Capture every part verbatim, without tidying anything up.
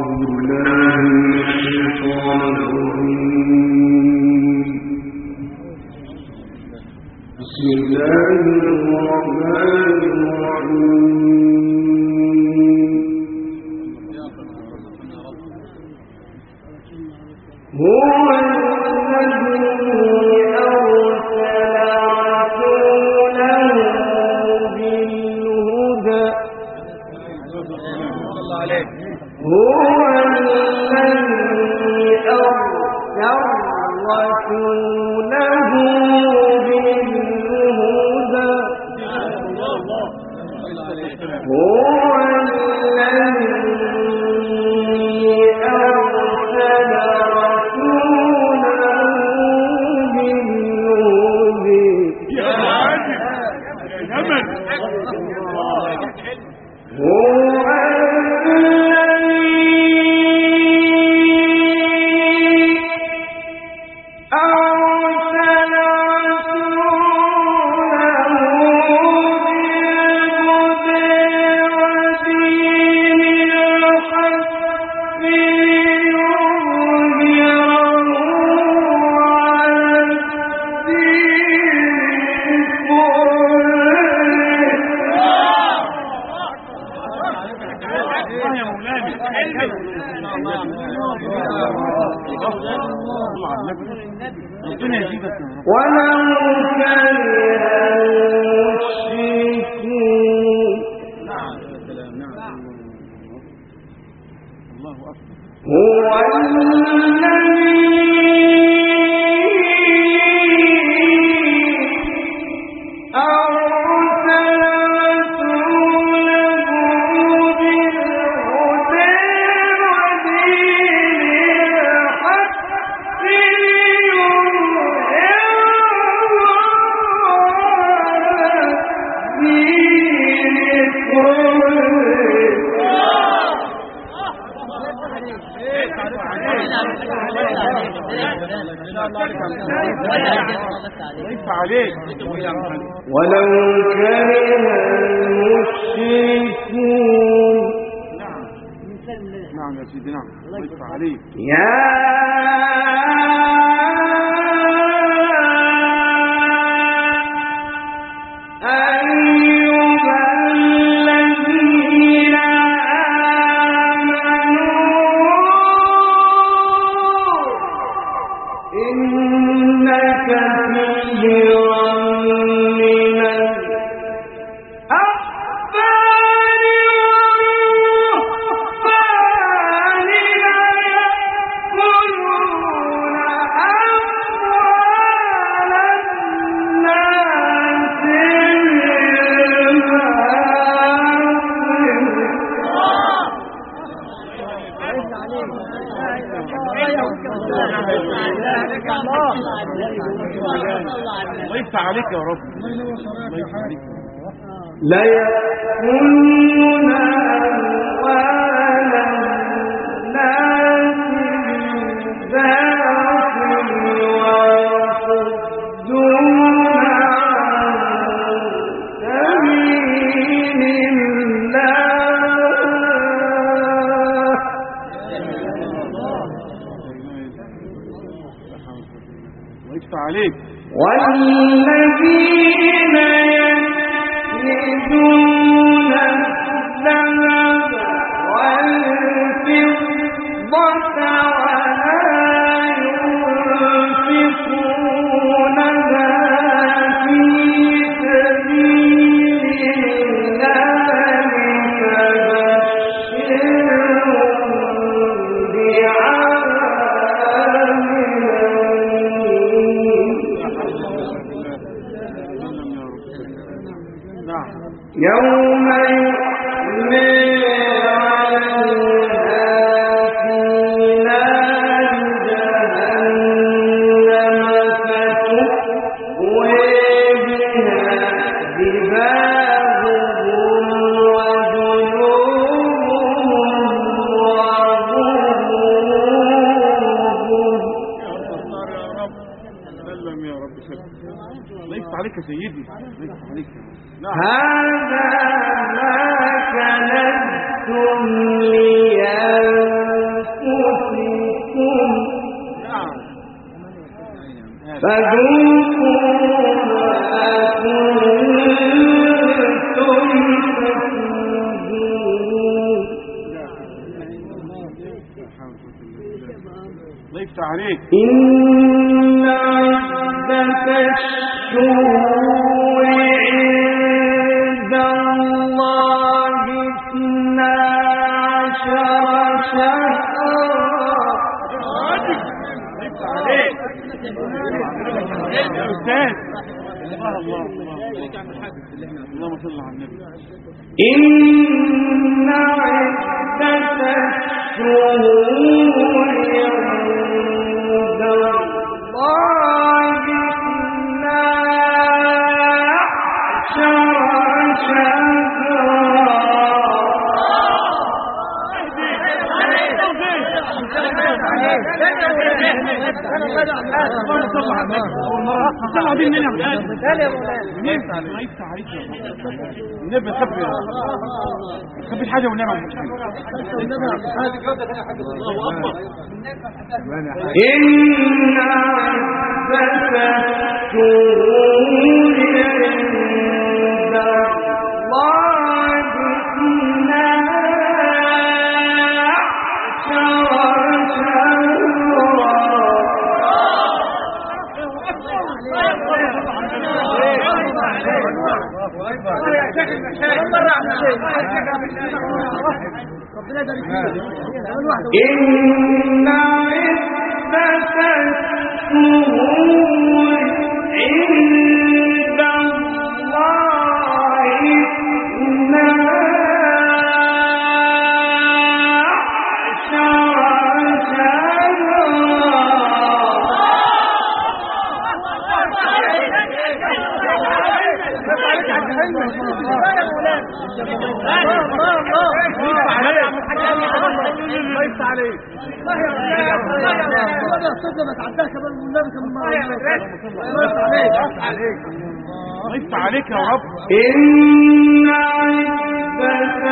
ولو كره المشركون. نعم يا سيدي، نعم الله يفتح عليك. يا عليك يا رب. لا يأكلون أموال الناس بالباطل ويصدون عن سبيل الله يفتح عليك. والذين يكنزون الذهب والفضة ولا ينفقونها في سبيل الله فبشرهم بعذاب يوم يحمى عليها في نار جهنم فتكوى بها جباههم وجنوبهم وظهورهم. سلم يا رب، سلم. الله يفتح عليك يا سيدي، الله يفتح عليك. هذا ما كنتم لأنفسكم فذوقوا ما كنتم الله يفتح عليك. إن عدة الشهور عند الله اثنا عشر شهرا. يفتح عليك يا أستاذ. الله الله اللهم صل على النبي. إن عدة الشهور عند الله اثنا عشر طلع بيه منين يا ولاد؟ الله يفتح عليك يا النبي. خبي خبي حاجه والنبي. إن عدة الشهور عند الله اثنا إن عدة الشهور عند الله اثنا يفتح عليك يا رب. إن عدة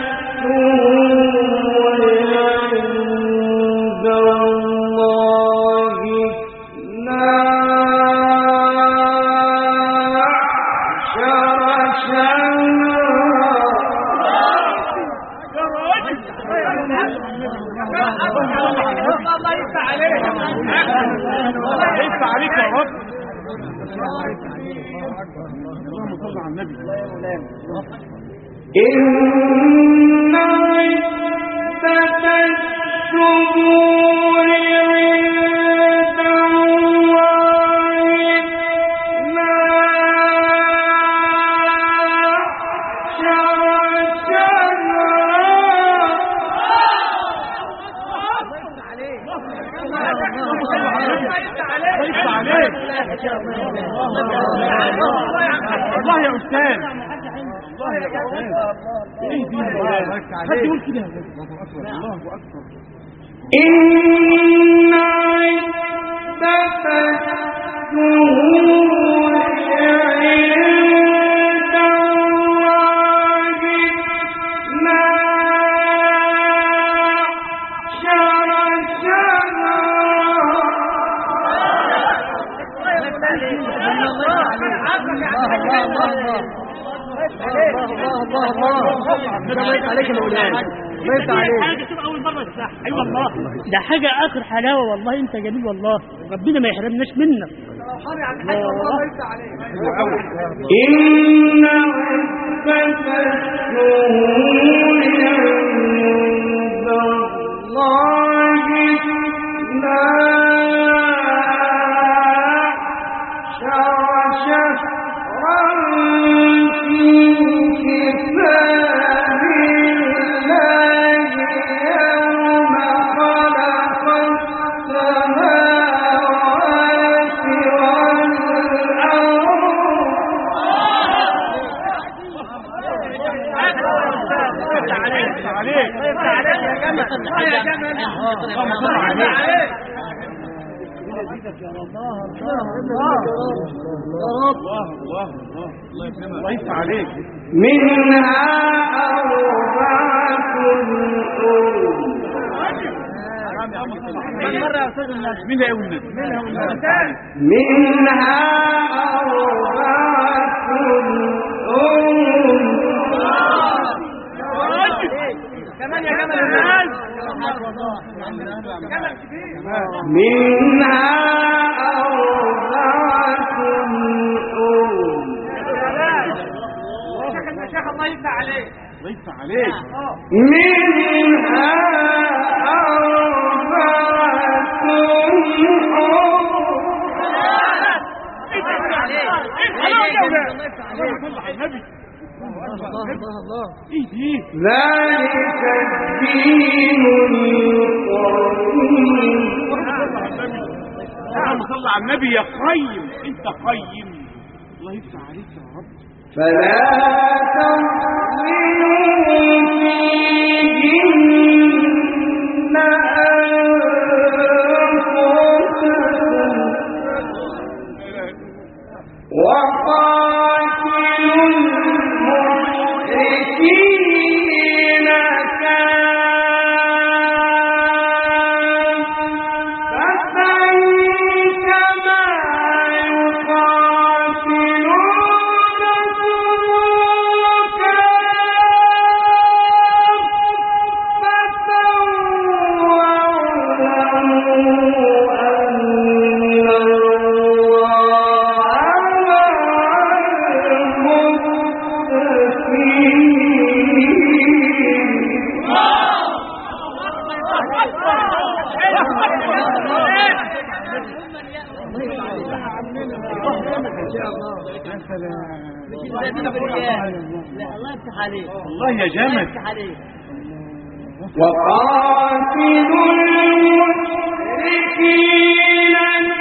الشهور عند الله اثنا عشر الله يفتح عليك. يفتح عليك يا رب. اللهم صل على النبي. إن عدة الشهور عند الله اثنا الله يا أستاذ. الله يا أستاذ. ايه دي؟ حد يقول كده. الله أكبر. إن عدة الشهور عند الله اثنا عشر شهرا. عليك الأولاد بيت عليك حاجة تبقى أول مرة تسمعها. أي والله ده حاجة آخر حلاوة. والله أنت جميل والله. ربنا ما يحرمناش منك. إن عدة الشهور عند الله اثنا عشر شهرا في كتاب الله يوم خلق السماوات والأرض. عليك عليك يا جماعة. يا جماعة. الله يفتح عليك. منها أربعة حرم. مرة يا أستاذ الناس مين اللي يقول الناس؟ مين اللي يقول الناس؟ منها أربعة كمان يا كمان الناس منها أربعة أم شيخ الله يفتح عليك الله يفتح عليك منها ذلك الدين القيم اللهم صل على النبي يا قيم انت قيم الله يفتح عليك يا رب فلا تظلموا فيهن أنفسكم وقاتلوا المشركين كافة كما الله يفتح عليك الله يا جامد وقاتلوا المشركين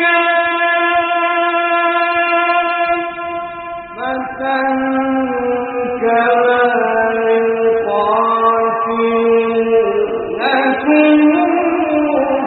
كافة كما يقاتلونكم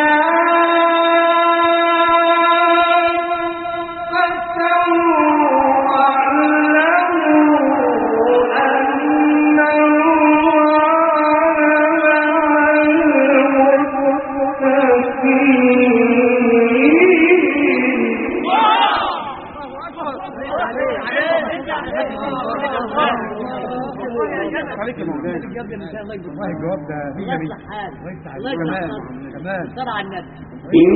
عليك يا مولانا الله الجواب ده الله يصلح حالك الله يصلح كمان صلى على النبي إن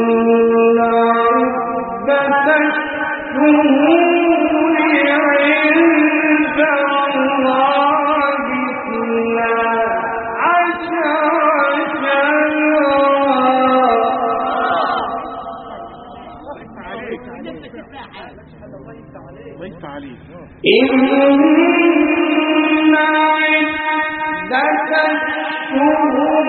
عدة الشهور عند الله اثنا عشر شهرا إن عدة الشهور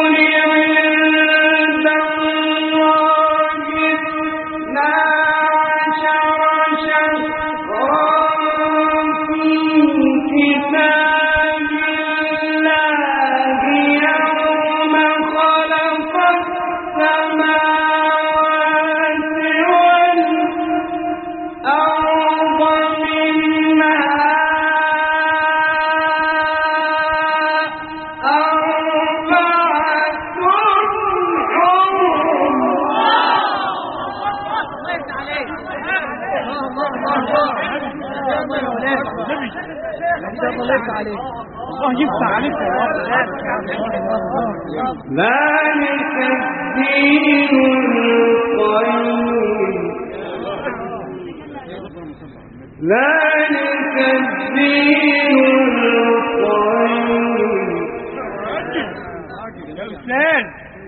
عند الله اثنا عشر شهرا في كتاب الله يوم خلق السماوات والأرض منها الله يفتح عليك يا رب ذلك الدين القيم ذلك الدين القيم يا أستاذ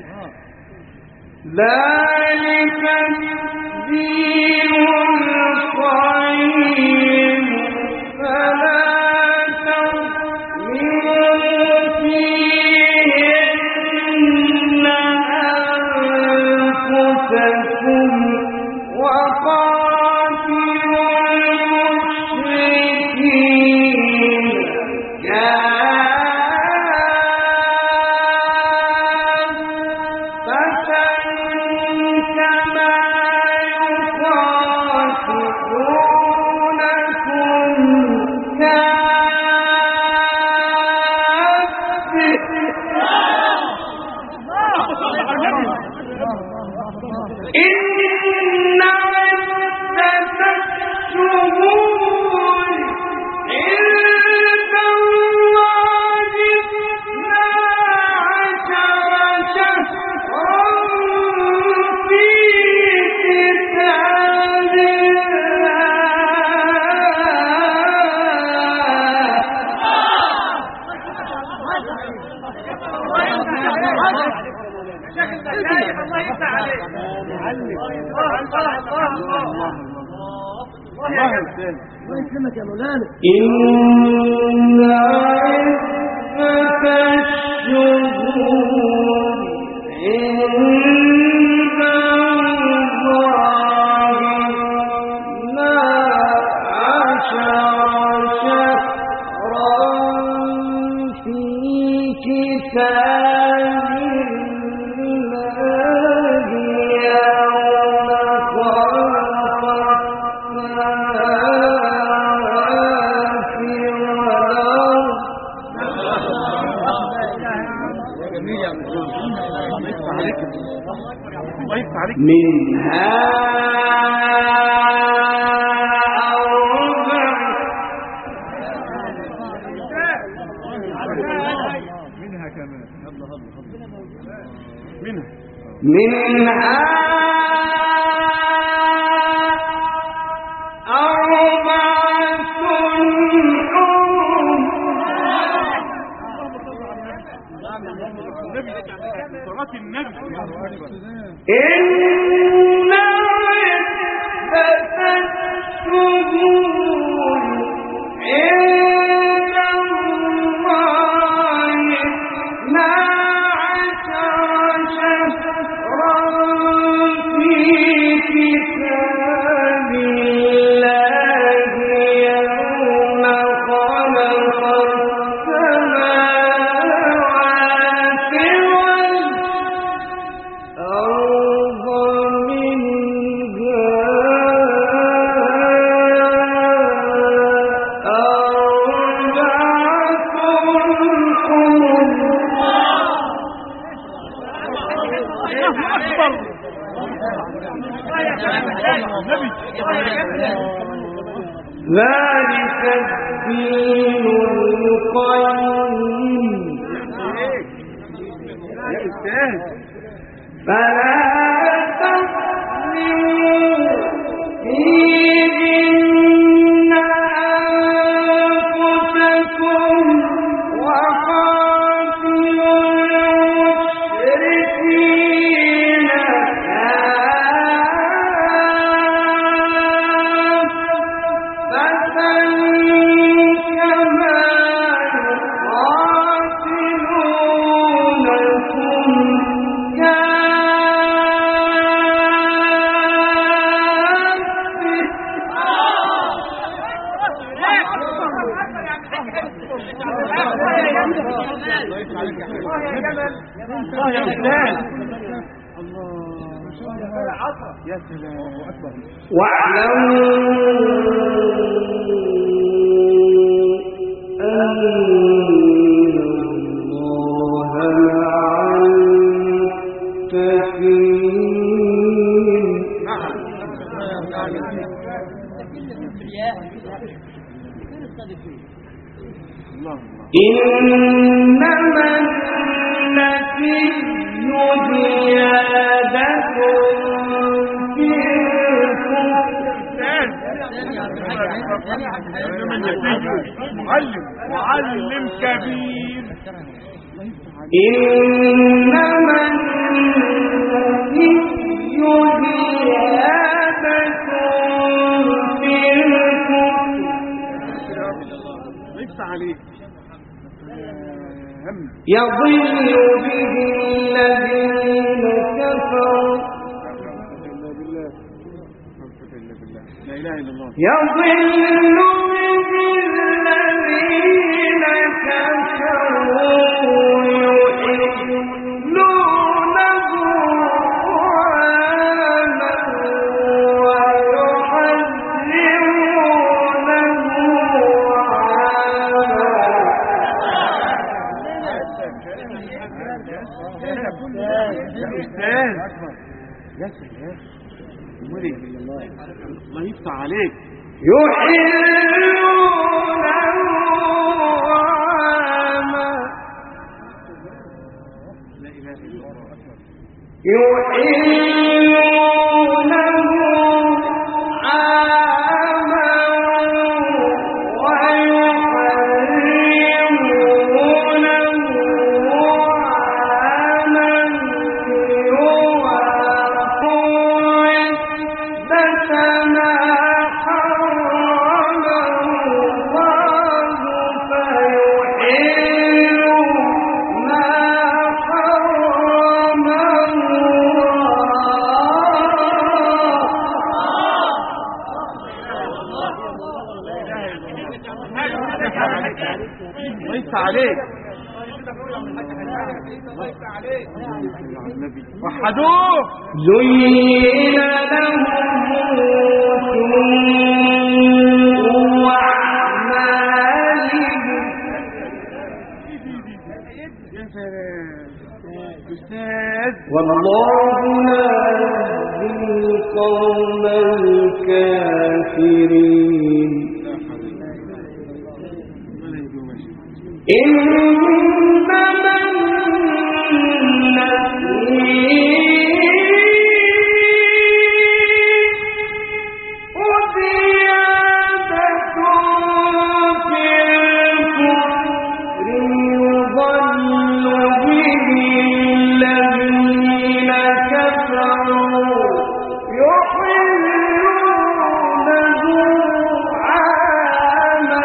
ذلك الدين القيم فلا فيهن أنفسكم وقاتلوا المشركين كافة كما يقاتلونكم إن عدة الشهور عند الله اثنا عشر شهرا في كتاب إن عدة الشهور عند الله اثنا عشر شهرا في كتاب الله يوم خلق السماوات والأرض منها أربع منها كمان منها منها أربعة حرم صلاة النبي إن عدة الشهور عند الله اثنا عشر شهرا في كتاب الله يوم خلق السماوات والأرض منها ذلك الدين القيم يا أستاذ فلا تظلموا فيهن أنفسكم وقاتلوا المشركين كافة كما يقاتلونكم الله يا أستاذ الله يا سلام أكبر واعلموا أن الله مع المتقين. إنما النسي زيادة في معلم معلم كبير. إنما النسي زيادة في الكفر. ليس عليك يضل به الذين كفروا لا إله إلا الله. يضل به الذين كفروا يحلونه عاما ويحرمونه عاما أستاذ يا سلام ولي الله يفتح عليك يحلونه عاما لا إله إلا الله يحلونه عاما ليس عليك وحدوه زين لهم سوء أعمالهم يا سلام أستاذ والله لا يهدي القوم الكافرين إنما النسيء زيادة في الكفر يضل به الذين كفروا يحلونه عاما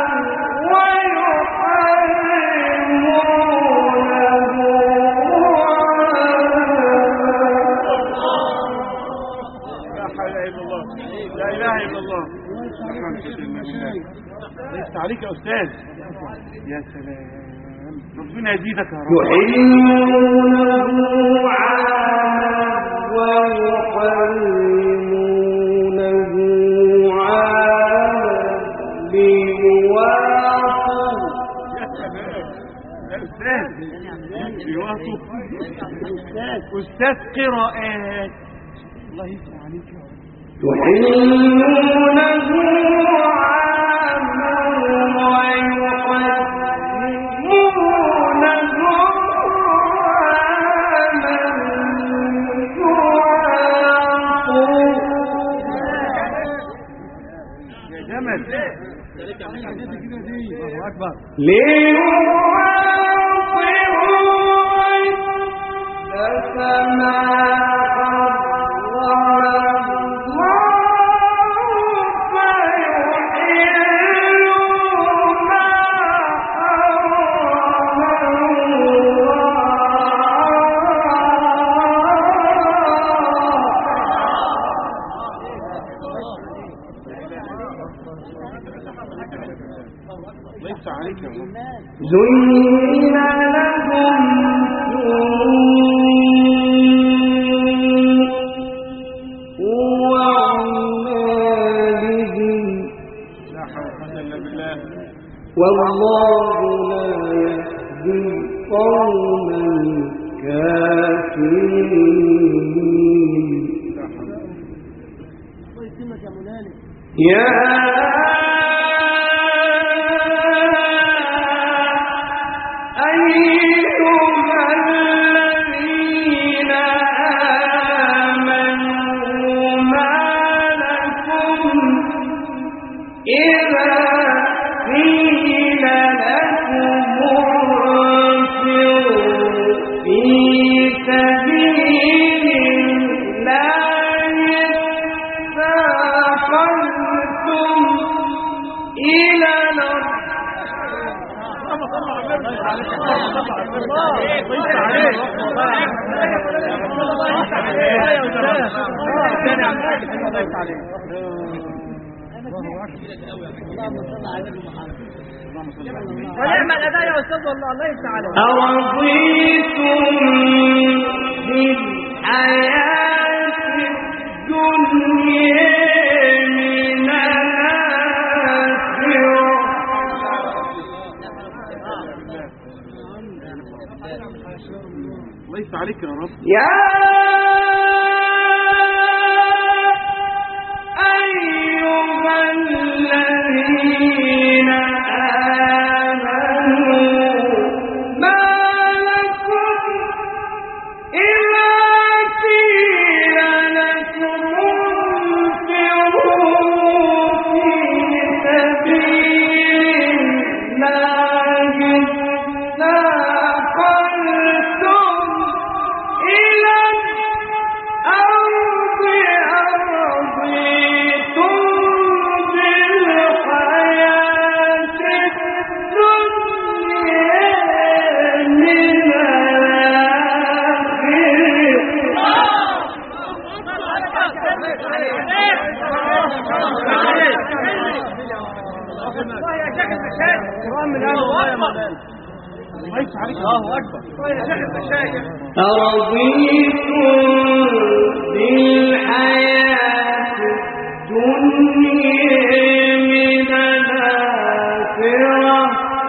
لا إله إلا الله ليس عليك يا أستاذ يا سلام ربنا يزيدك يا رب يحلونه عاما ويحرمونه عاما ليواطوا يا سلام يا أستاذ ليواطوا أستاذ قراءات الله يفتح عليك يا رب يحلونه عاما ويحرمونه عاما يا جمل الله أكبر ليواطئون فما ليس عليك يا رب زين لهم سوء أعمالهم لا حول ولا قوة إلا بالله والله لا يهدي القوم الكافرين يا أيها الذين آمنوا ما لكم إذا قيل لكم انفروا في سبيل الله ثاقلتم إلى الأرض ونعم الأداء يا أستاذ والله الله يفتح عليك. أرضيتم بالحياة الدنيا من الآخرة ليس عليك يا رب. يا أيها الذين آمنوا ما لكم إذا قيل لكم انفروا في سبيل الله اثاقلتم إلى الأرض أرضيتم بالحياة الدنيا من أرضيتم بالحياة الدنيا من الآخرة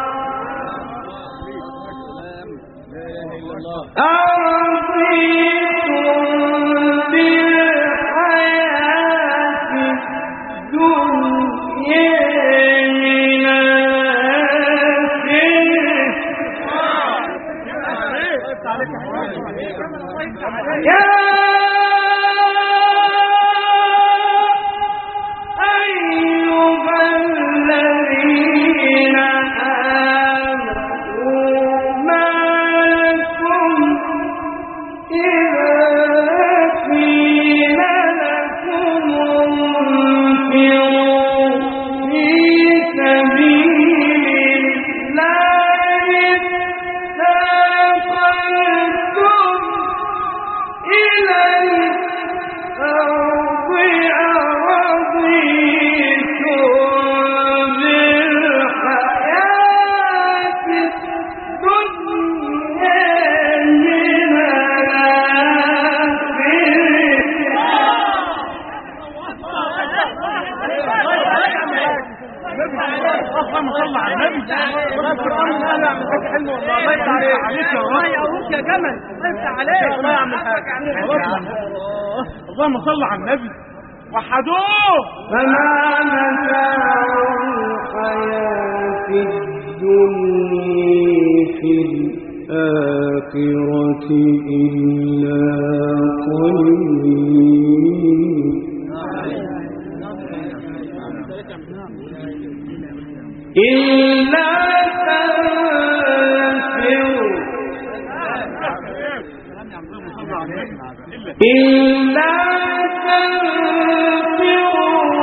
أرضيتم بالحياة الدنيا من يا أيها الذين آمنوا ما لكم إذا قيل لكم انفروا في سبيل الله اثاقلتم إلى الأرض أرضيتم بالحياة الدنيا من اللهم صل على النبي. القرآن لا يعمل حاجة حلوة والله. الله يفتح عليك يا رب. الله يقويك يا جمل. الله يفتح عليك. الله يعمل حاجة. اللهم صل على النبي. وحدوه. فما متاع الحياة الدنيا في الآخرة إلا قليل. إلا تنفروا إلا تنفروا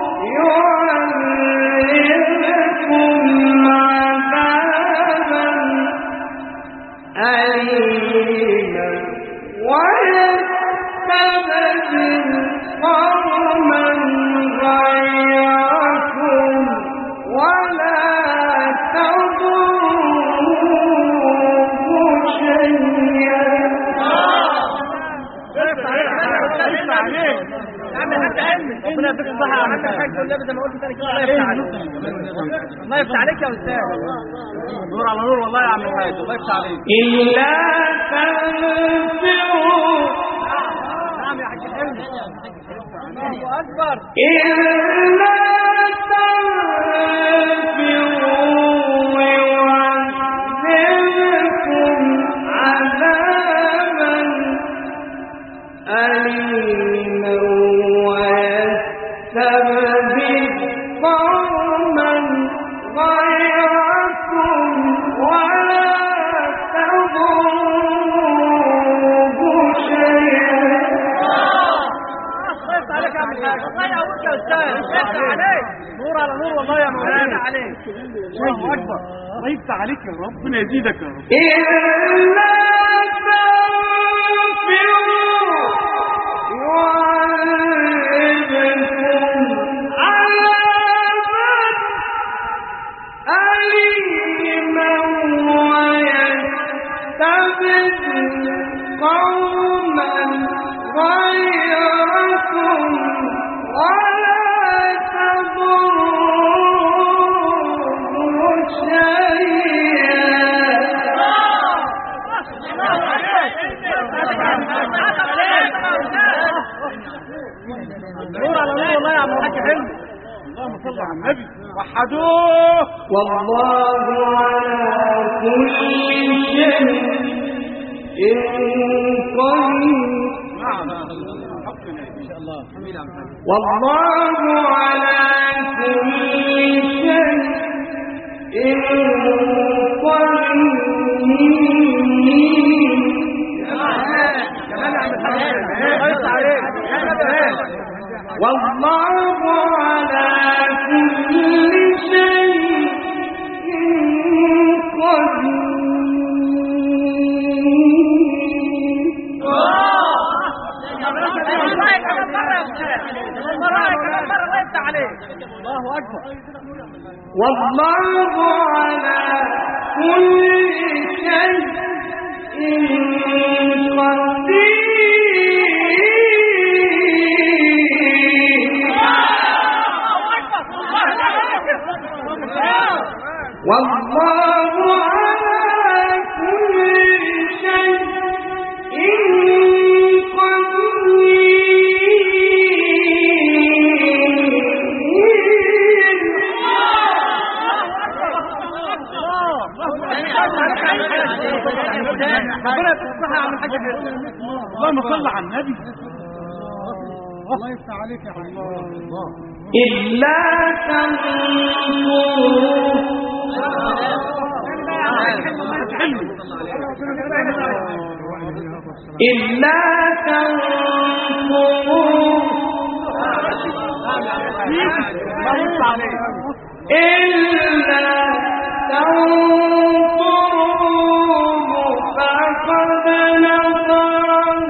يعذبكم عذابا أليما ويستبدل قوما غيركم ولا تضروه شيئا. ربنا يفتح الصحة يا عم الحاج والنبي زي ما قلت تاني كده. الله يفتح عليك. الله يفتح عليك يا استاذ. نور على نور والله يا عم الحاج. الله يفتح عليك. إلا تنفروا. نعم يا حاج حلمي. الله أكبر. إلا تنفروا يعذبكم عذابا أليما ويستبدل قوما غيركم ولا تضروه شيئا. الله يفتح عليك يا عم الحاج. الله يقويك يا استاذ. الله يفتح عليك. نور على نور والله يا مولانا. عليك. الله أكبر. الله يفتح عليك يا رب. ربنا يزيدك يا رب. إلا تنفروا يعذبكم عذابا أليما ويستبدل قوما غيركم ولا تضروه شيئا. نور على نور والله يا عم الحاج حلمي. اللهم صل على النبي. وحدوه. والله على كل شيء قدير. نعم. والله على كل شيء والله على كل شيء الله أكبر. والله على كل شيء والله على كل شيء اللهم صل على النبي. الله يفتح عليك يا حبيبي. إلا تنصروه إلا تنصروه إلا تنصروه فقد نصره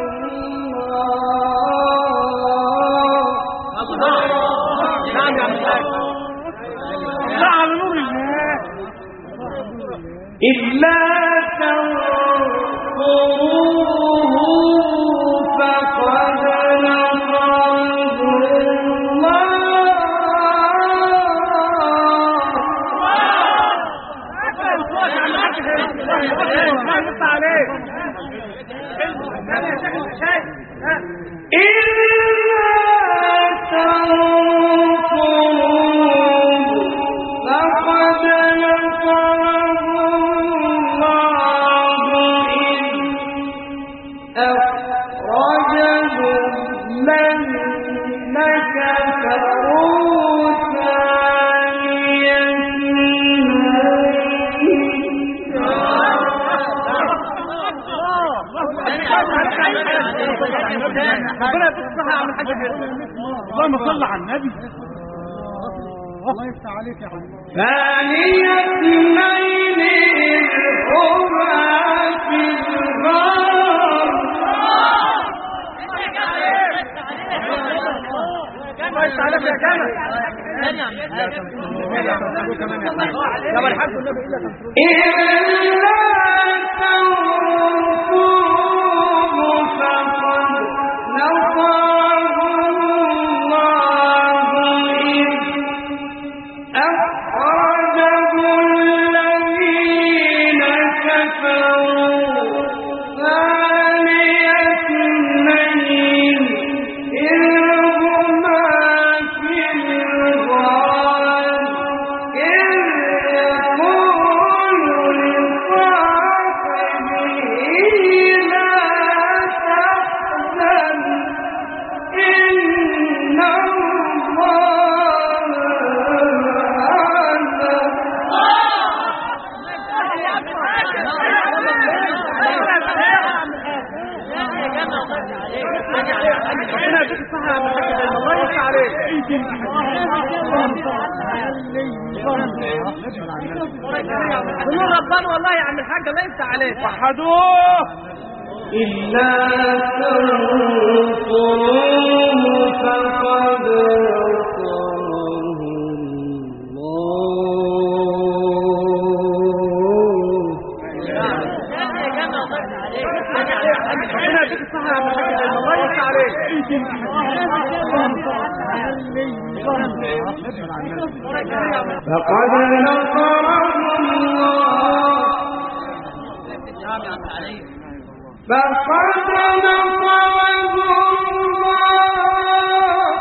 إلا تنصروه فقد نصره اللهم صل على النبي. الله يفتح عليك يا حبيبي. ثاني اثنين هما في الغار كويس عليك يا جمل. يا الحمد لله إلا تنصروه فقد نصره الله إذ أخرجه الذين كفروا ثاني اثنين إذ هما في الغار إذ يقول لصاحبه لا تحزن إن الله نور ربنا والله يا عم الحاج الله يفتح عليك. وحدوه. إلا تنصروه فقد نصره الله يفتح عليك. فقد نصره الله فقد نصره الله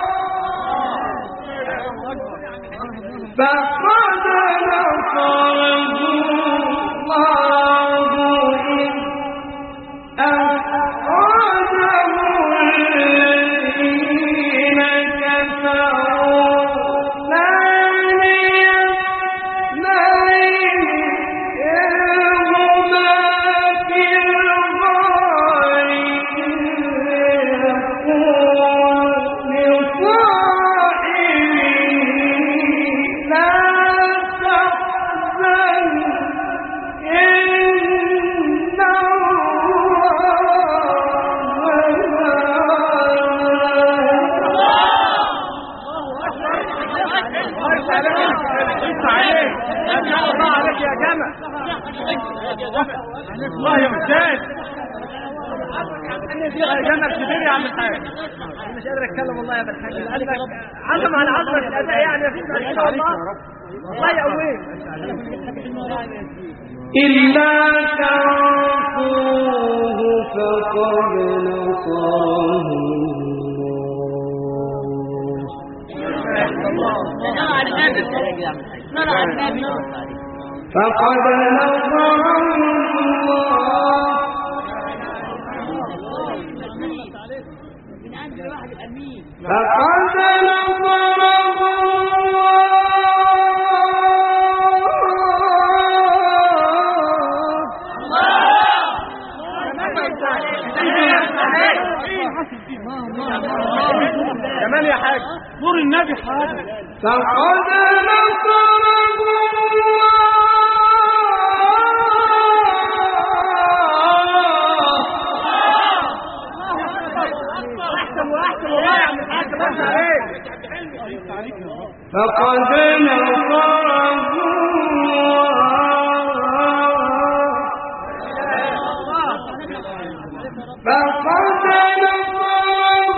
جنب كبير يا عم الحاج. مش قادر اتكلم والله يا ابن الحاج. قلبك عظم على عظمه الاداء يعني مفيش مشكله والله. الله يقويك. إلا تنصروه فقد نصره الله. فقد نصره الله. فقد كمان يا حاج نور النبي حاجة. فقد نصره فقد نصره فقد نصره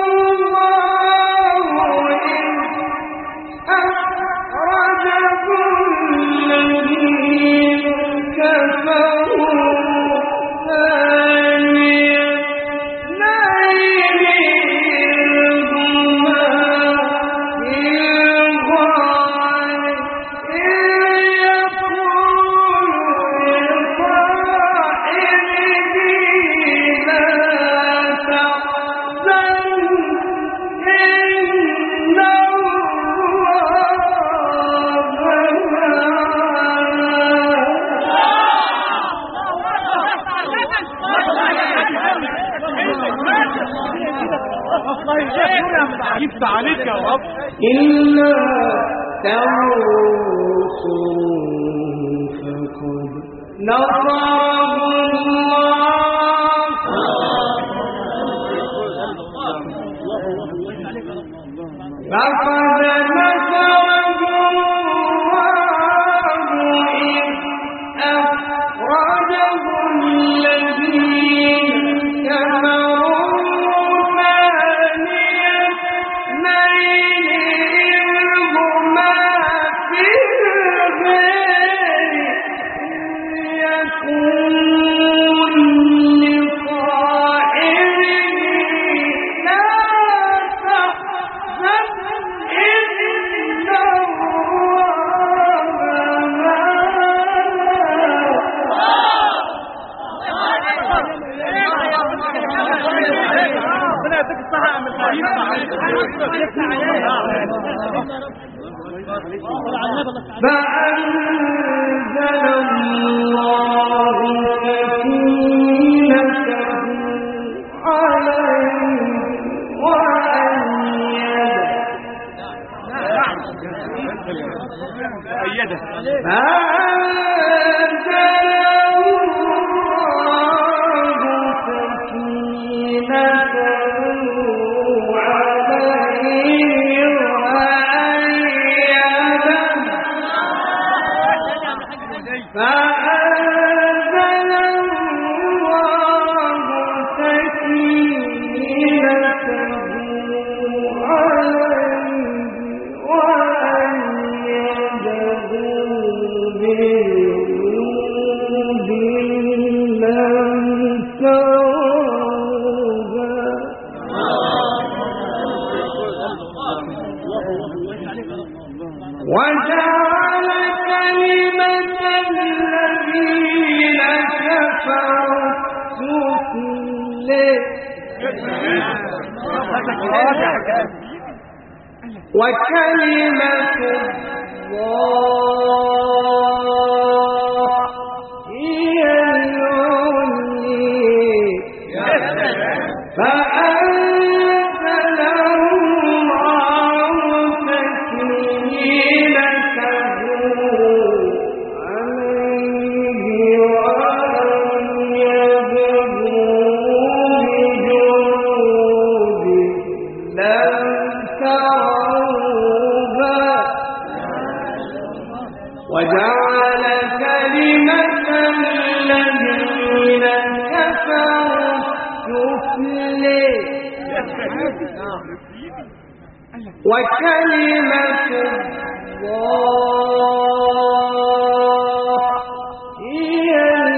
الله إذ أخرجه الذين كفروا ثاني اثنين جبت عليك يا رب. إلا تنصروه فقد نصره الله. فقد نصره الله إذ أخرجه الذين كفروا فأنزل الله سكينته عليه وأيده فأنزل الله سكينته عليه فأنزل الله سكينته عليه وأيده بجنود لم تروها وجعل كلمة الذين كفروا السفلى وكلمة الله هي العليا فأنزل الله سكينته عليه وأيده بجنود لم تروها وجعل كلمة الذين كفروا وكلمة الله هي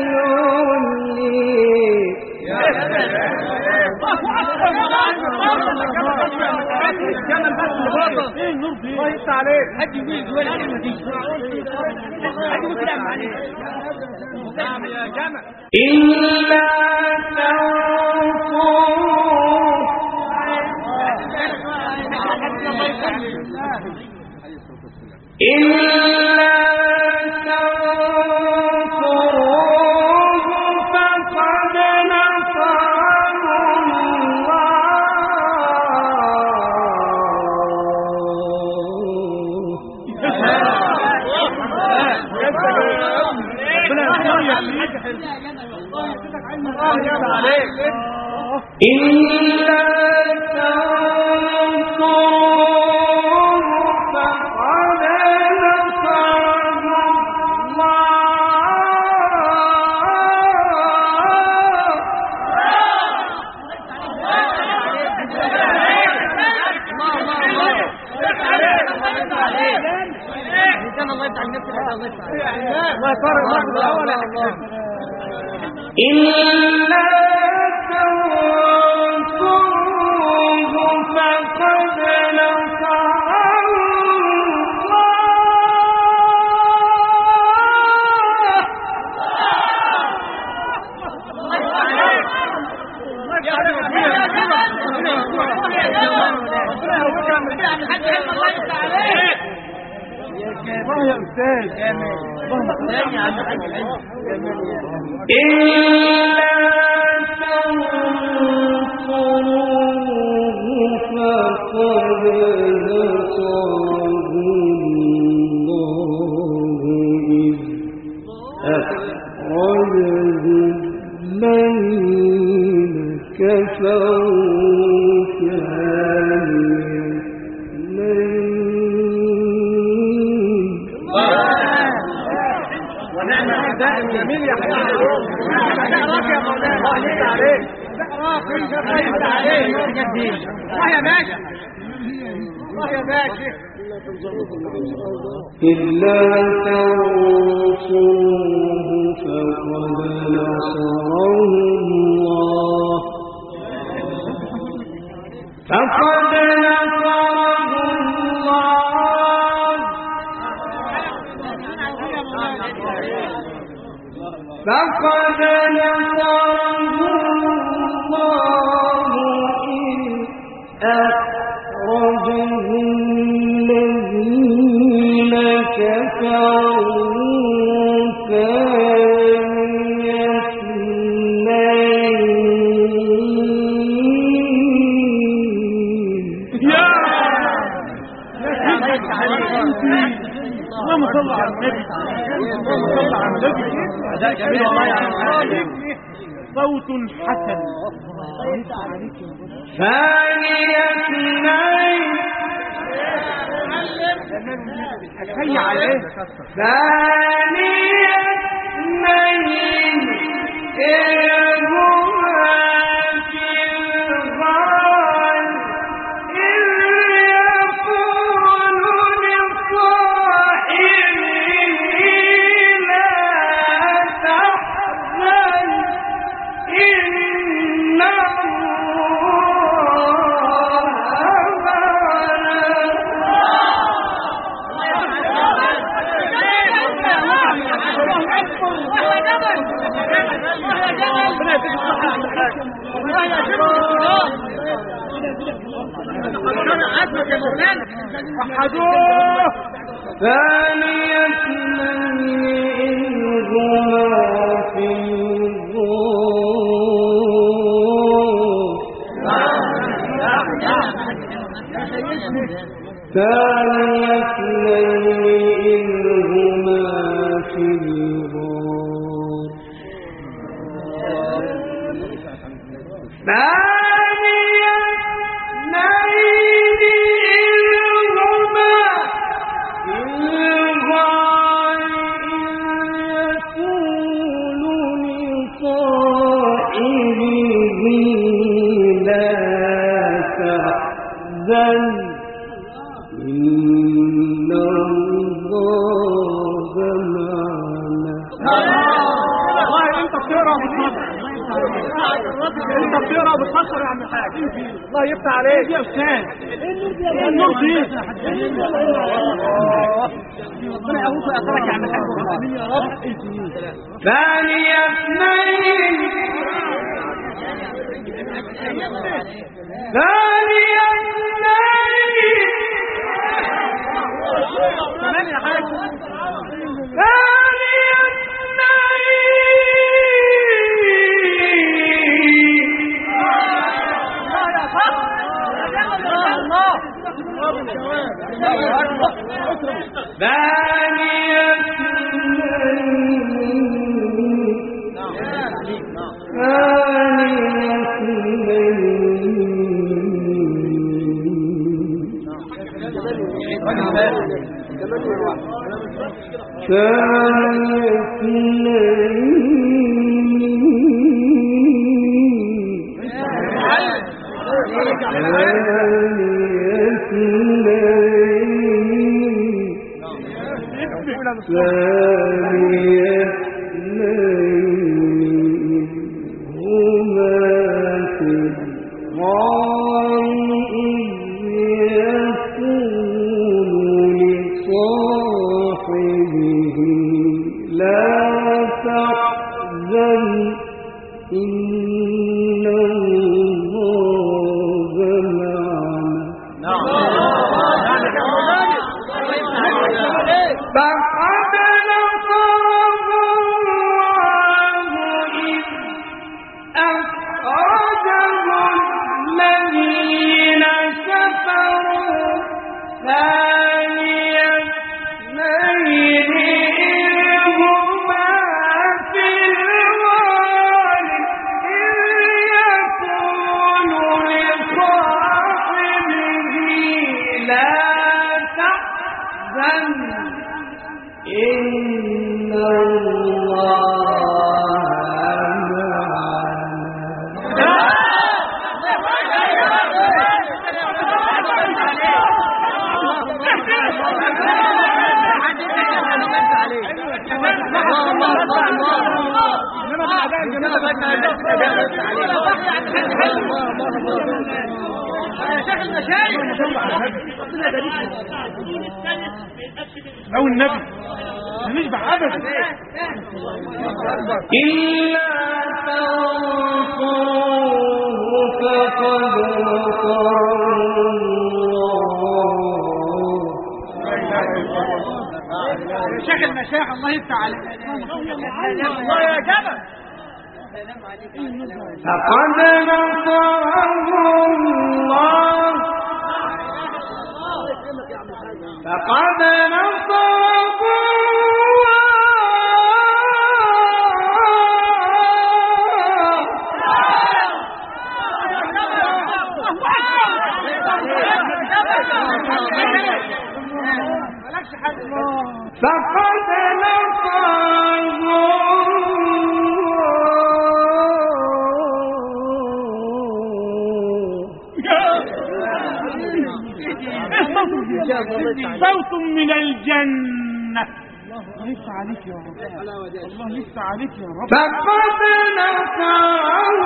الله يفتح عليك حد يقول الجوال الكلمه دي حد يقول كلام عليك نعم يا جمل إلا تنصروه إلا تنصروه فقد نصره إلا تنصروه فقد نصره إلا تنصروه فقد نصره الله يا أستاذ إلا تنصروه فقد نصره الله إذ أخرجه الذين كفروا جميل يا حبيبي راك يا مولانا الله يفتح عليك راك الله يفتح عليك الله يا باشا الله يا باشا إلا تنصروه فقد نصره الله فقد نصره الله فقد نصره الله إذ أخرجه الذين كفروا ثاني اثنين اللهم صل على النبي اللهم صل على النبي أداء جميل والله يا عم صوت حسن ثاني اثنين حي عليه ثاني اثنين إذ هما في الغار إذ يقول لصاحبه لا تحزن إن ثاني اثنين إذ هما في الغار ثاني اثنين إذ هما في الغار ثاني اثنين إذ هما في الغار إذ يقول لصاحبه إن الله معنا. والله انت بتقرا وبتفكر، انت بتقرا وبتفكر يا عم الحاج. الله يفتح عليك يا استاذ. النور دي ربنا يقويك ويأثرك يا عم الحاج. يا رب. ثاني اثنين ثاني اثنين تمام يا حاج. ثاني أو النبي نشبع أبدا إلا تنصروه فقد يا شيخ المشايخ الله يفتح عليك. الله يا جبل. فقد نصره الله فقد نصره فقد صوت من الجنة. الله يفتح عليك يا رب. الله يفتح عليك يا رب. فقد نصره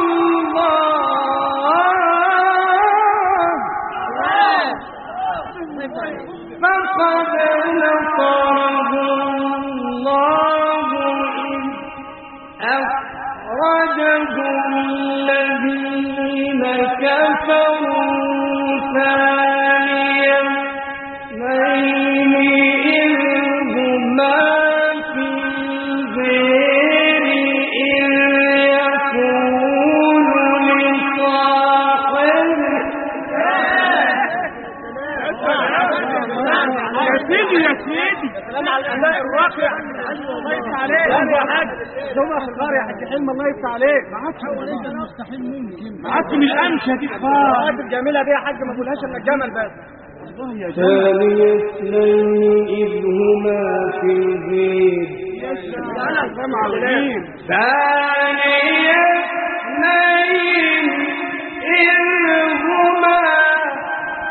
فقد نصره الله إذ أخرجه الذين كفروا ثاني اثنين إذ هما في الغار إذ يقول لصاحبه يا سيدي يا سيدي سلام على الأداء الراقي. الله يفتح عليك يا حاج. جمعة في الغار يا حاج حلم. الله يفتح عليك. ما عادش مستحيل ممكن ما عادش من الأمشة دي خالص. الجميلة دي يا حاج ما تقولهاش إلا الجمل بس. ثاني اثنين إذ هما في البيت ثاني اثنين إذ هما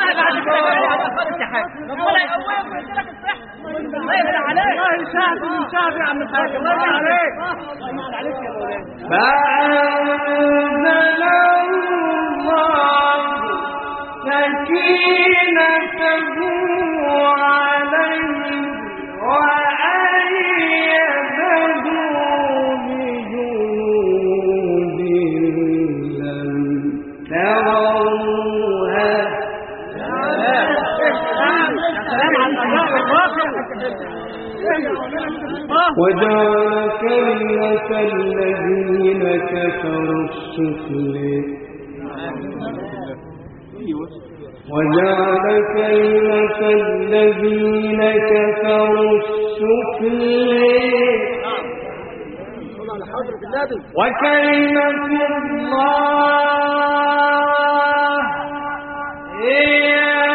ربنا يقويك ويديلك الصحة. الله يفتح عليك. الله يساعدك ويساعدك يا عم الحاج. الله يفتح عليك. الله يفتح عليك يا مولانا. فأنزل الله سكينته عليه وأيده بجنود لم تروها. وجعل كلمة الذين كفروا السفلى وجعل كلمة الذين كفروا السفلى وكلمة الله هي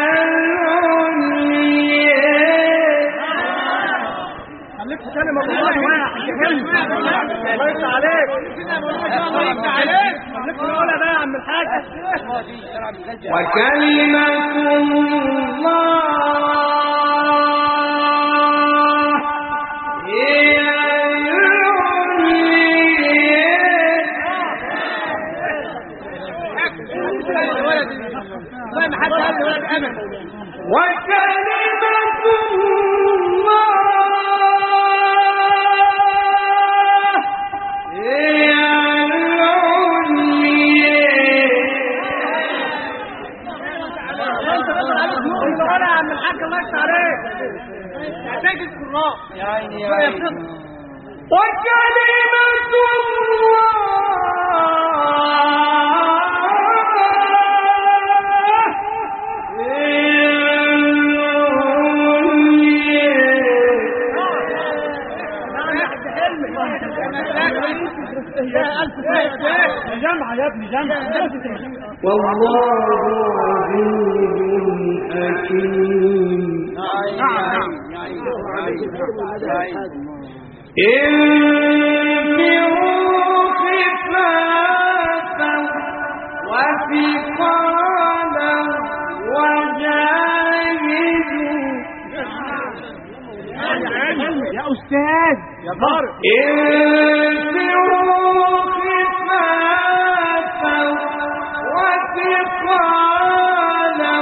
كلمة الله واحد. الله يفتح عليك. الله يفتح عليك. خليك نقولها بقى يا عم الحاج. وكلمة الله هي والله ما حد قال لي ولد أمل. وكلمة الله الله يفتح عليك. يحتاج القراء يا عيني يا عيني. وكلمة الله جمع يا ابني جمع. والله عزيز حكيم. نعم انفروا خفافا وثقالا وجاهدوا. يا أستاذ يا طارق. انفروا خفافا وثقالا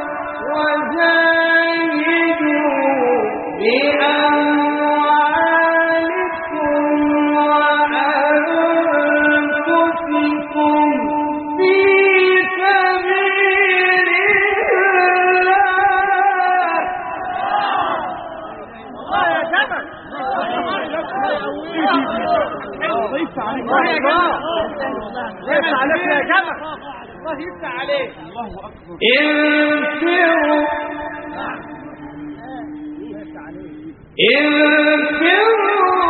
وجاهدوا بأموالكم وأنفسكم في سبيل الله. الله يا جبل. الله يفتح عليك. الله يا جبل. يفتح عليك يا جبل. الله يفتح عليك. الله أكبر. انفروا انفروا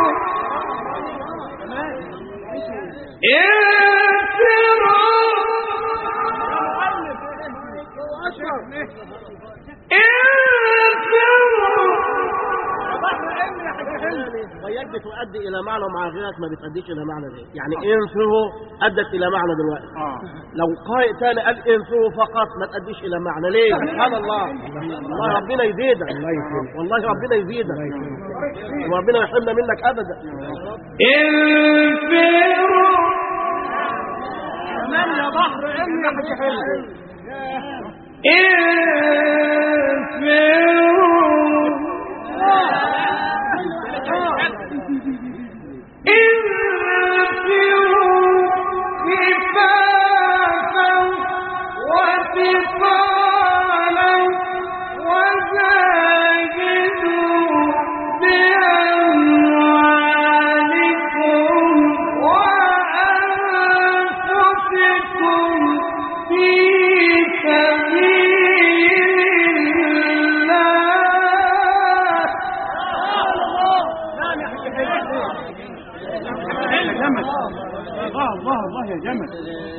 ويد تؤدي الى معنى ومع غيرك ما بتؤديش الى معنى ده. يعني انفروا ادت الى معنى دلوقتي. آه. لو قارئ تاني قال انفروا فقط ما تؤديش الى معنى. ليه؟ سبحان الله. والله ربنا يزيدك. والله ربنا يزيدك. وربنا يحرمنا منك ابدا. انفروا كمان يا بحر امي يا حاج حلو. الله الله يا جمل.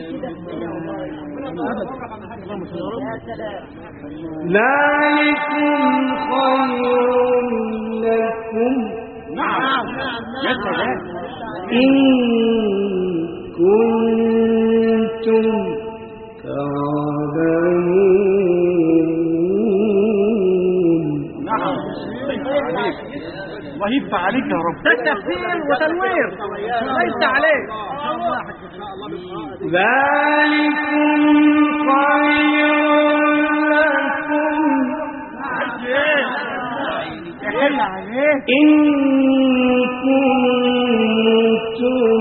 ذلكم خير لكم. نعم يا سلام. إن كنتم تعلمون. الله يفتح عليك يا رب. ده تفسير وتنوير الله يفتح عليك. ذلكم خير لكم يحل عليك إن كنتم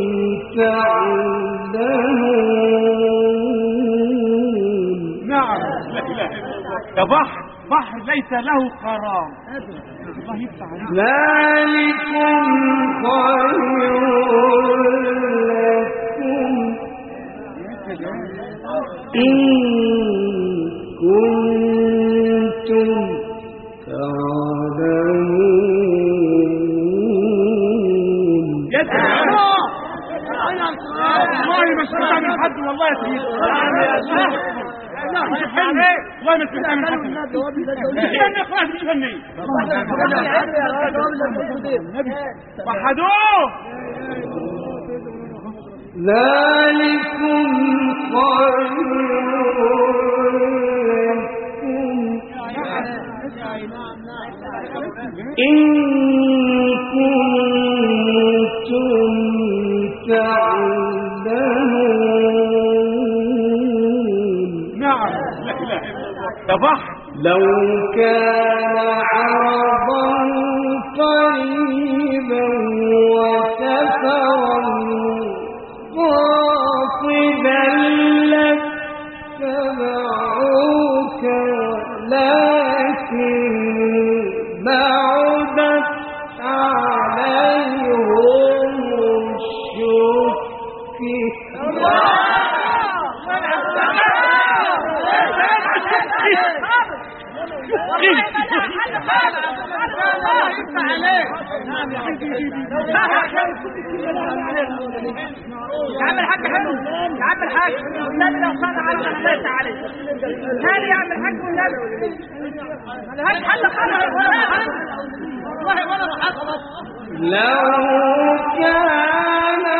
تعلمون. نعم لا اله الا الله. ده بحر بحر ليس له قرار. الله يفتح عليك. ذلكم خير لكم إن كنتم تعلمون. يا سلام والله ما سمعتها من حد والله يا سيدي. والله ما سمعتها من حد. استنى خلاص مش فني وحدوه. ذلكم خير لكم إن كنتم تعلمون. نعم لا اله الا الله. ده بحر لو كان عرضا قريبا وسفرا قاصدا لاتبعوك ولكن بعدت عليهم الشقة. يا عم الحاج حلو يا عم الحاج والنبي لو صار على الله عليه ثاني يا عم الحاج والنبي الحاج حل خلاص والله ولا حصل. لو كان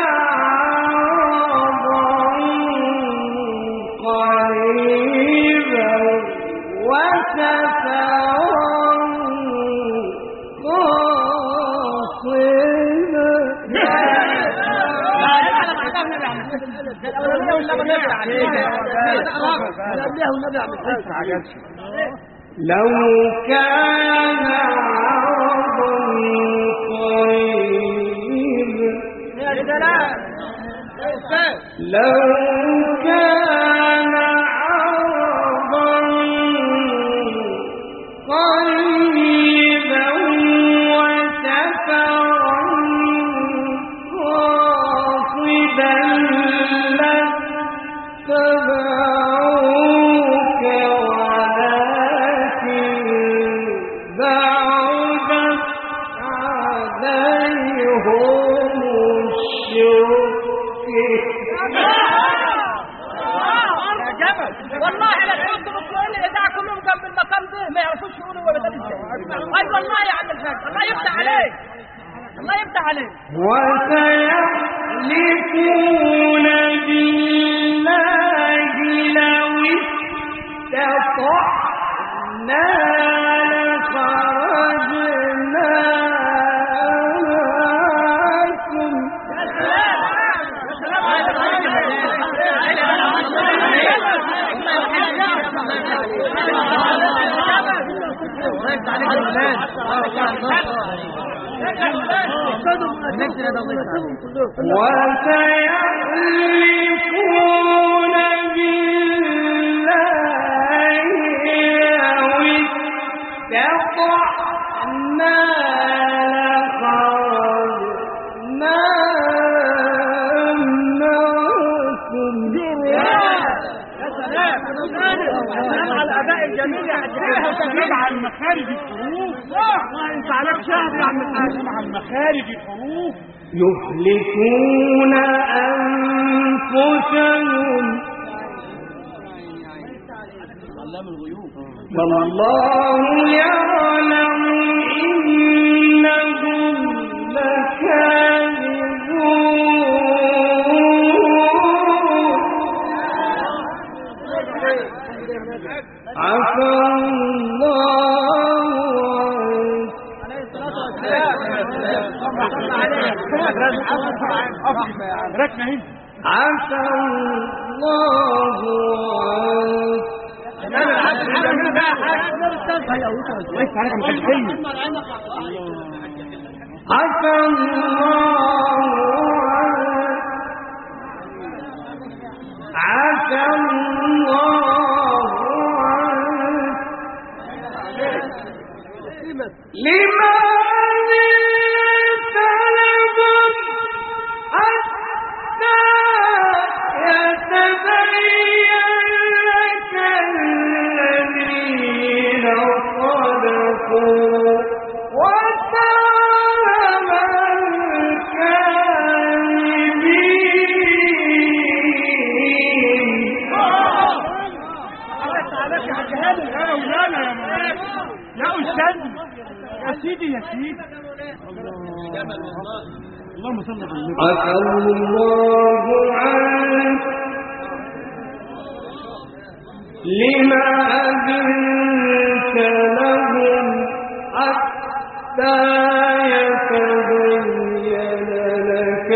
عرضا قريبا وسفرا لو كان عرضا قريبا لو كان عرضا قريبا وسفرا قاصدا لاتبعوك ولكن بعدت عليهم الشقة. والله لا تحط مسؤولين الاذاعه كلهم جنب المقام ده ما يعرفوش يقولوا ولا ده ازاي. اي والله يا عم الحاج الله يفتح عليك الله يفتح عليك. وسيحلفون بالله لو استطعنا لخرجنا معكم. وسيحلفون بالله لو استطعنا لخرجنا معكم. على الاداء الجميل يا حاج مع المخارج الحروف. والله انت عليك شهر يا عم الحاج. مع المخارج الحروف يهلكون أنفسهم والله يعلم إنهم لكاذبون. عفى الله عنك. ركنا هنا عفى الله عفى الله عفى الله لما يا سيدي يا سيدي اللهم صل على النبي. عفى الله عنك لما أذنت لهم حتى يتبين لك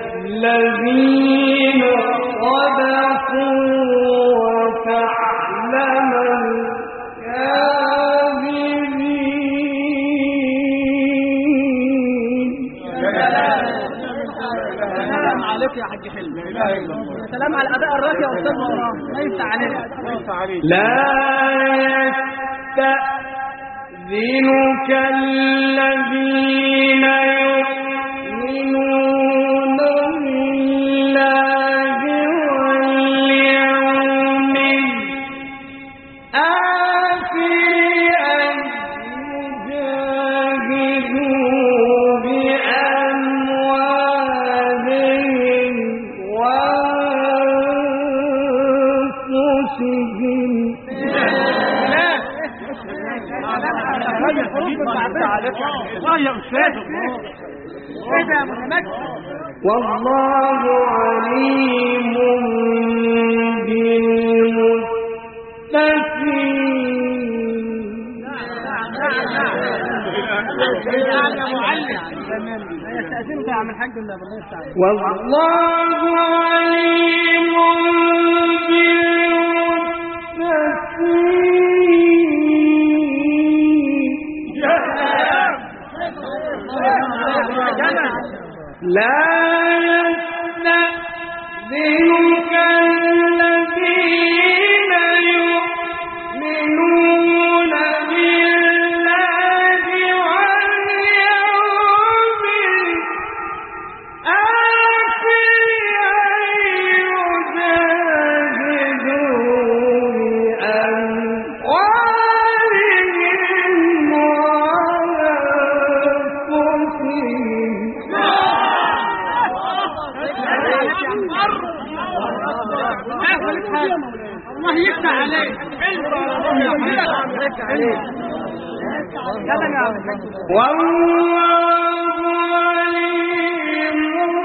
الذين صدقوا وتعلم يا حاج حلمي سلام على الاداء الراقي يا استاذ مروان لا يفتح علينا لا يستأذنك الذين يؤمنون بالله واليوم الآخر أن يجاهدوا بأموالهم وأنفسهم. الله يا أستاذ والله عليم بالمتقين. يستأذنك يا عم الحاج ولا بالله يستعين. والله عليم لا يستأذنك الذين يؤمنون بالله واليوم الآخر أن يجاهدوا بأموالهم وأنفسهم. الله يفتح عليك والله عليم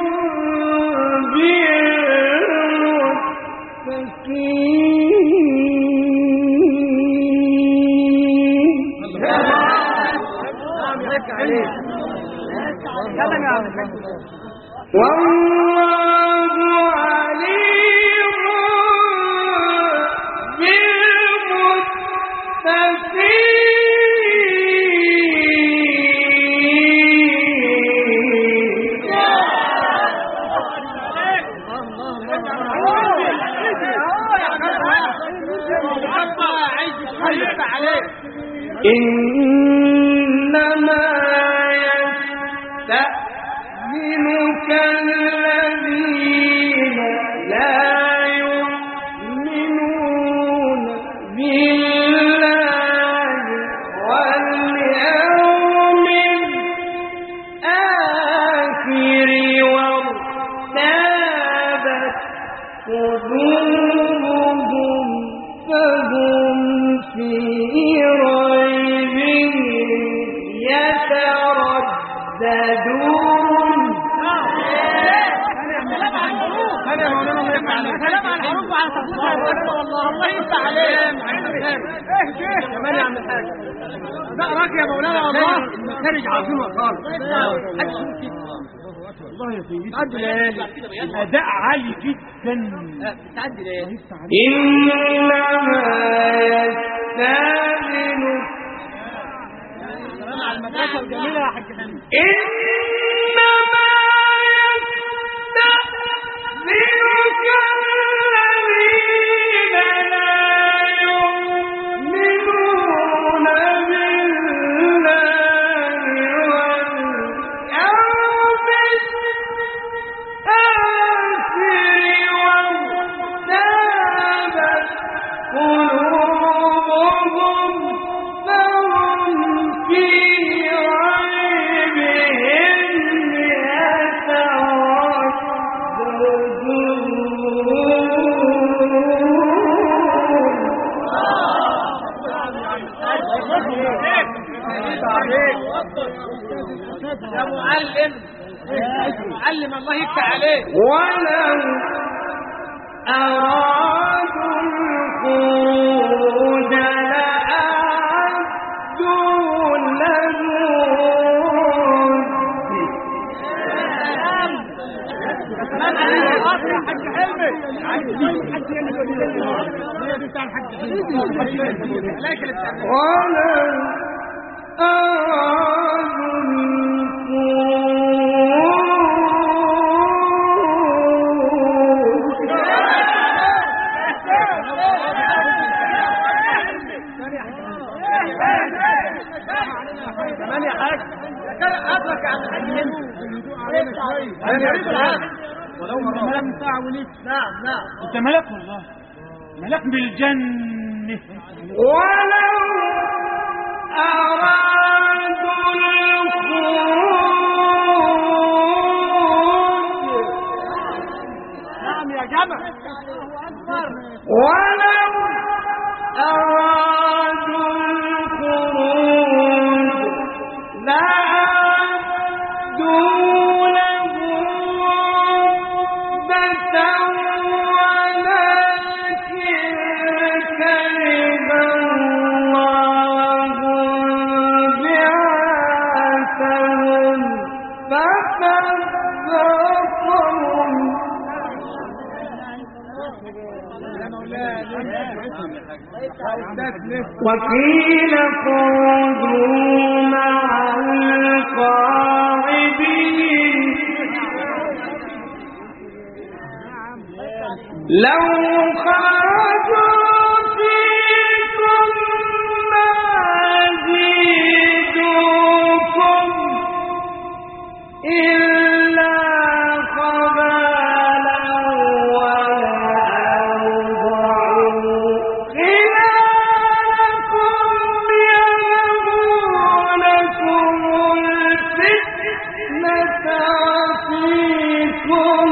بالمتقين. والله عليم إنما يستأذنك الذين لا يؤمنون بالله واليوم الآخر وارتابت قلوبهم فهم في ريبهم يترددون. كلام عن الحروب وعن تفصيلها والله الله يفتح عليك كمان يا عم الحاج. ده راك يا مولانا والله المخارج عظيمه خالص. والله يا سيدي الاداء عالي جدا. بتعدي ليه؟ إنما يستاذن على المدرسه الجميله يا حاج حلمي. إنما يستأذنك الذين لا يؤمنون بالله واليوم الآخر وارتابت قلوبهم فهم في يا معلم معلم الله يفتح عليك. ولو أرادوا الخروج لأعدوا له يا حاج حلمي ولو كمان يا حاج أدرك عن الحاج ولو ملك ساعة ونص. نعم نعم انت ملك والله ملك بالجنة. ولو أرادوا الخروج نعم يا جمع ولو أرادوا الخروج لأعدوا له عدة ولكن كره الله بعاثهم فثبطهم وقيل اقعدوا مع القاعدين لو خرجوا فيكم ما زيدوكم إلا خبالا وأوضعوا خلالكم يبغونكم الفتنة وفيكم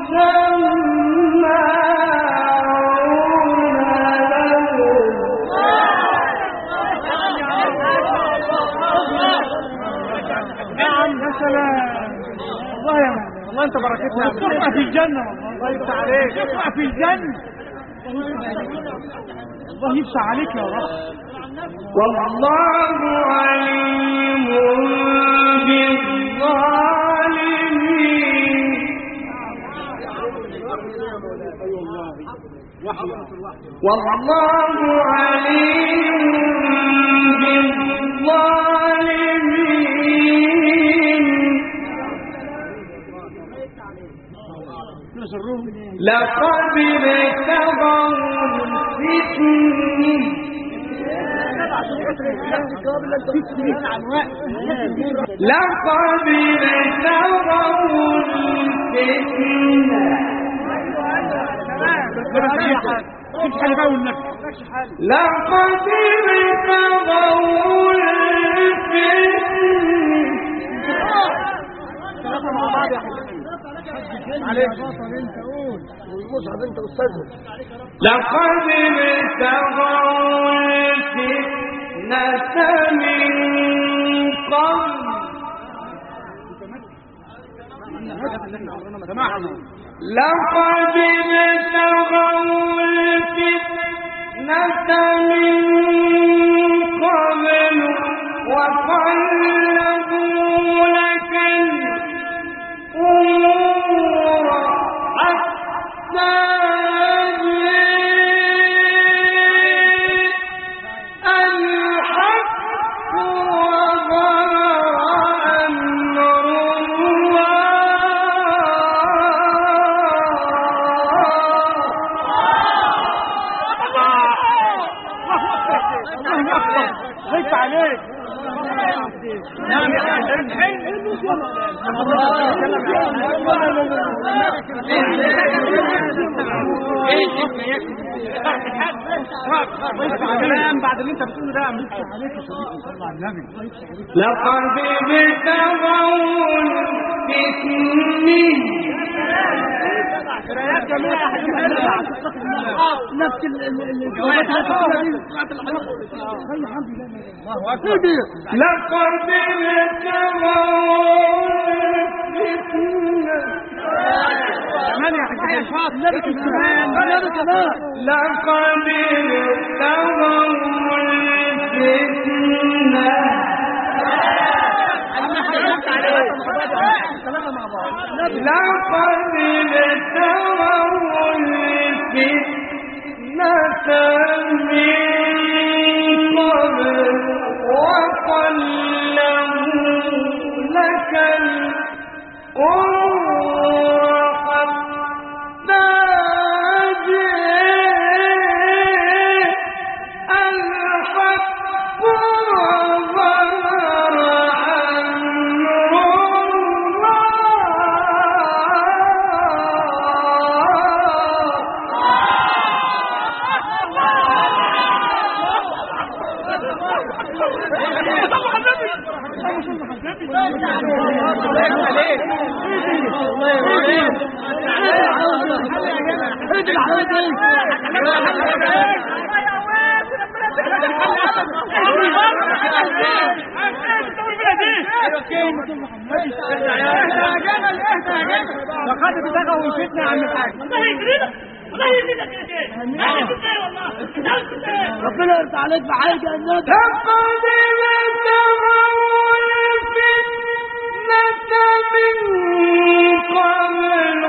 سماعون لهم. نعم يا سلام والله يا مهدي والله انت بركتنا تقع في الجنة والله الله يفتح عليك تقع في الجنة الله يفتح عليك يا رب. والله عليم بالظالمين. والله عليم بالظالمين. لقد ابتغوا الفتنة لقد ابتغوا الفتنة كيف حالي بقى والنبي لقد ابتغوا لقد ابتغوا الفتنة من قبل لقد ابتغوا الفتنة من قبل وقلبوا لك الأمور حتى كلام بعد اللي انت بتقوله ده مش عليك يا صديقي صلى على النبي. لقد ابتغوا باسمي قرايات جميله يا حبيبي نفس الجوابات لقد ابتغوا كمان يا حبيبي الفاضل النبي كمان النبي كمان لقد ابتغوا الفتنة لقد ابتغوا الفتنة من قبل وقلبوا لك الأمور حتى جاء الحق وظهر أمر لقد ابتغوا الفتنة يا عم الحاج الله يكرمك الله يكرمك يا شيخ ربنا يرضى عليك بحاجة النبي لقد ابتغوا الفتنة من قبل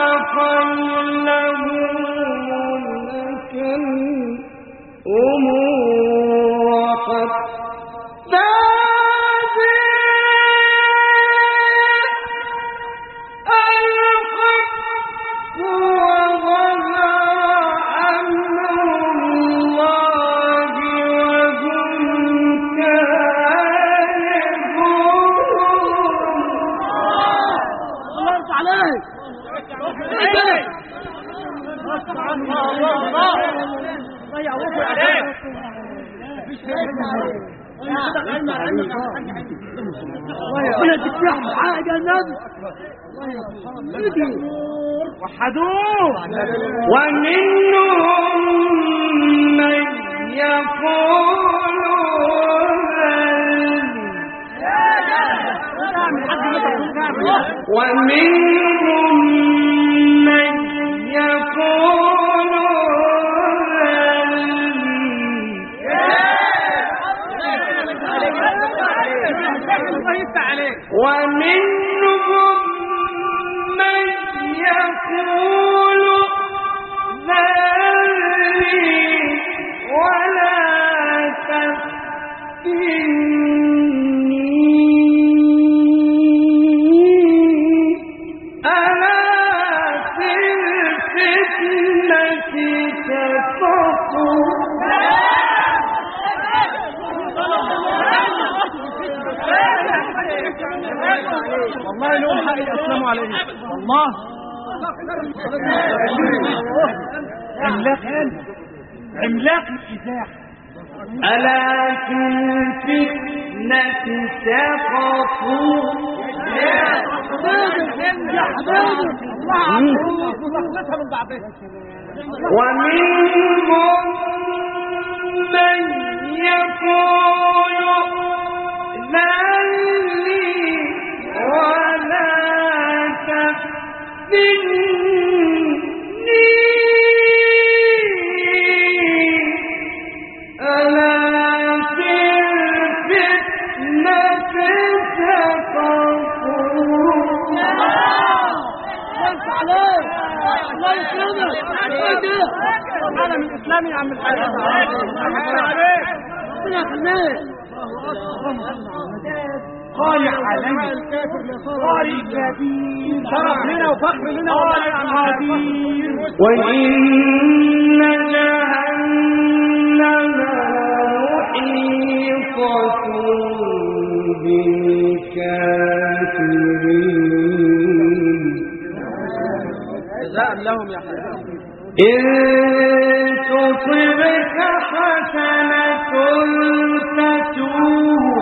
وقلبوا لك الأمور حتى ربنا تفتح حاجة النبي وحدوه ومنهم من يقول ومنهم من يقول ومنهم من يقول ذرني ولا تفتني ألا في الفتنة تسقط والله لهم حق يسلموا عليه والله عملاق عملاق الإزاح ألا في الفتنة سقطوا ومنهم من يقول ذلي ولا تفتني ألا في هذا من الاسلام يا عم الحاج. عليك ربنا يخليك. قارئ عالمي قارئ كبير شرف لنا وفخر لنا والله عظيم. وإن جهنم محيطة بالكافرين جزاء لهم يا حبيبي. إن تصبك حسنة تسوء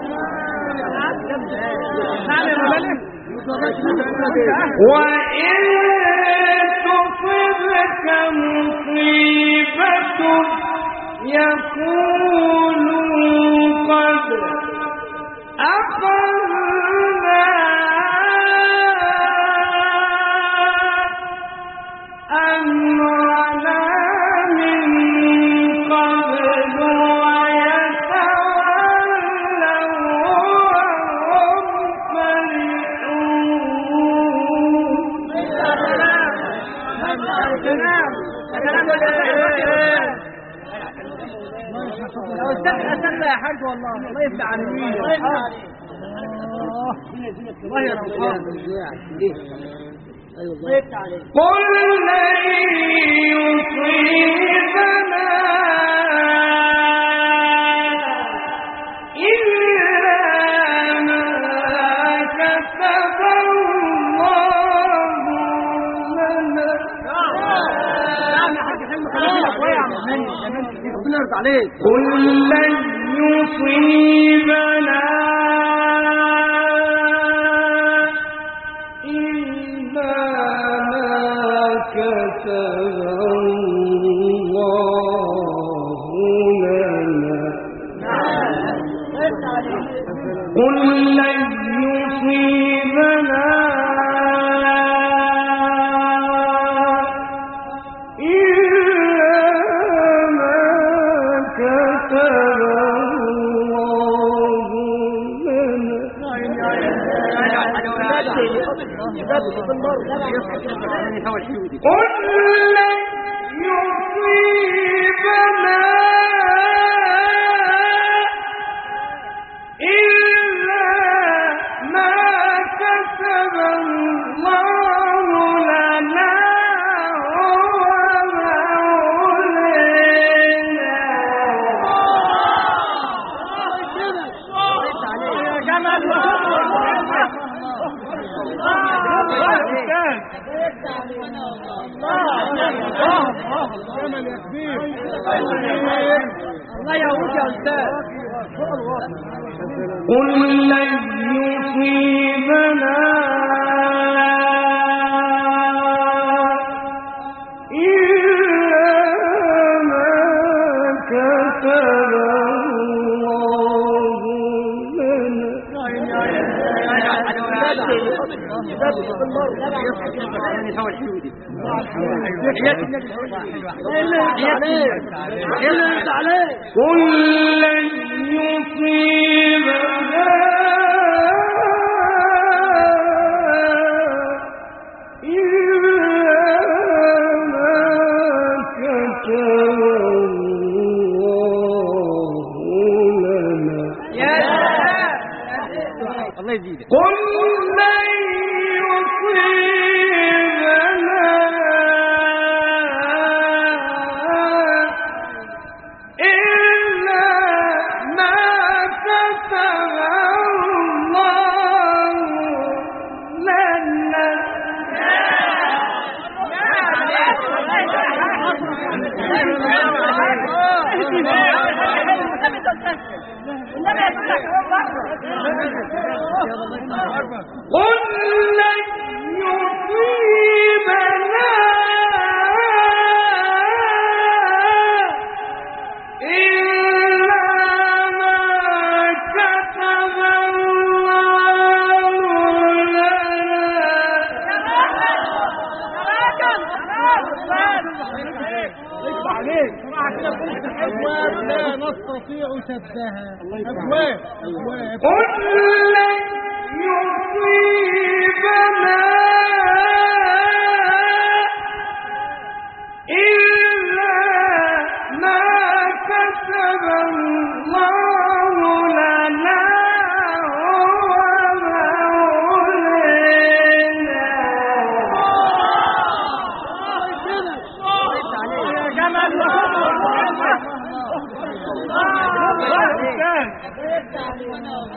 وإن تصبك مصيبة يقولوا قد أخذنا أمرنا من قبل ويتولوا وهم فرحون. لو استحى سلة يا حاج والله الله يفتح عليك. الله يا رب. الله يفتح عليك. قل لن يصيبنا إلا ما كتب الله لنا. ربنا يرضى عليك. قل لن يصيبنا إلا ما كتب الله لنا. قل لن يصيبنا قل لن يصيبنا إلا ما كتب الله لنا الله يعوض يا أستاذ. قل لن يصيبنا إلا ما كتب الله لنا. قل لن يصيبنا إلا ما كتب الله لنا. الله يزيدك. قل لن يصيبنا إلا ما كتب الله لنا. قل لن يصيبنا إلا ما كتب الله لنا. لا نستطيع سدها. أبواب أبواب. قل لن يصيبنا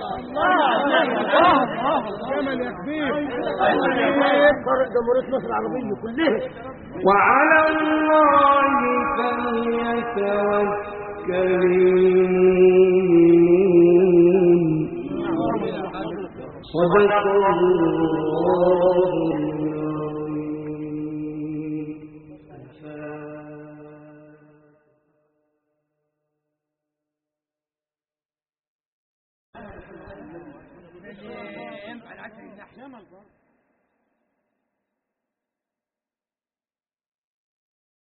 جمل يا كبير. فرق جمهورية مصر العربية كلها. وعلى الله فليتوكل المؤمنون. صدق الله ينفع العشر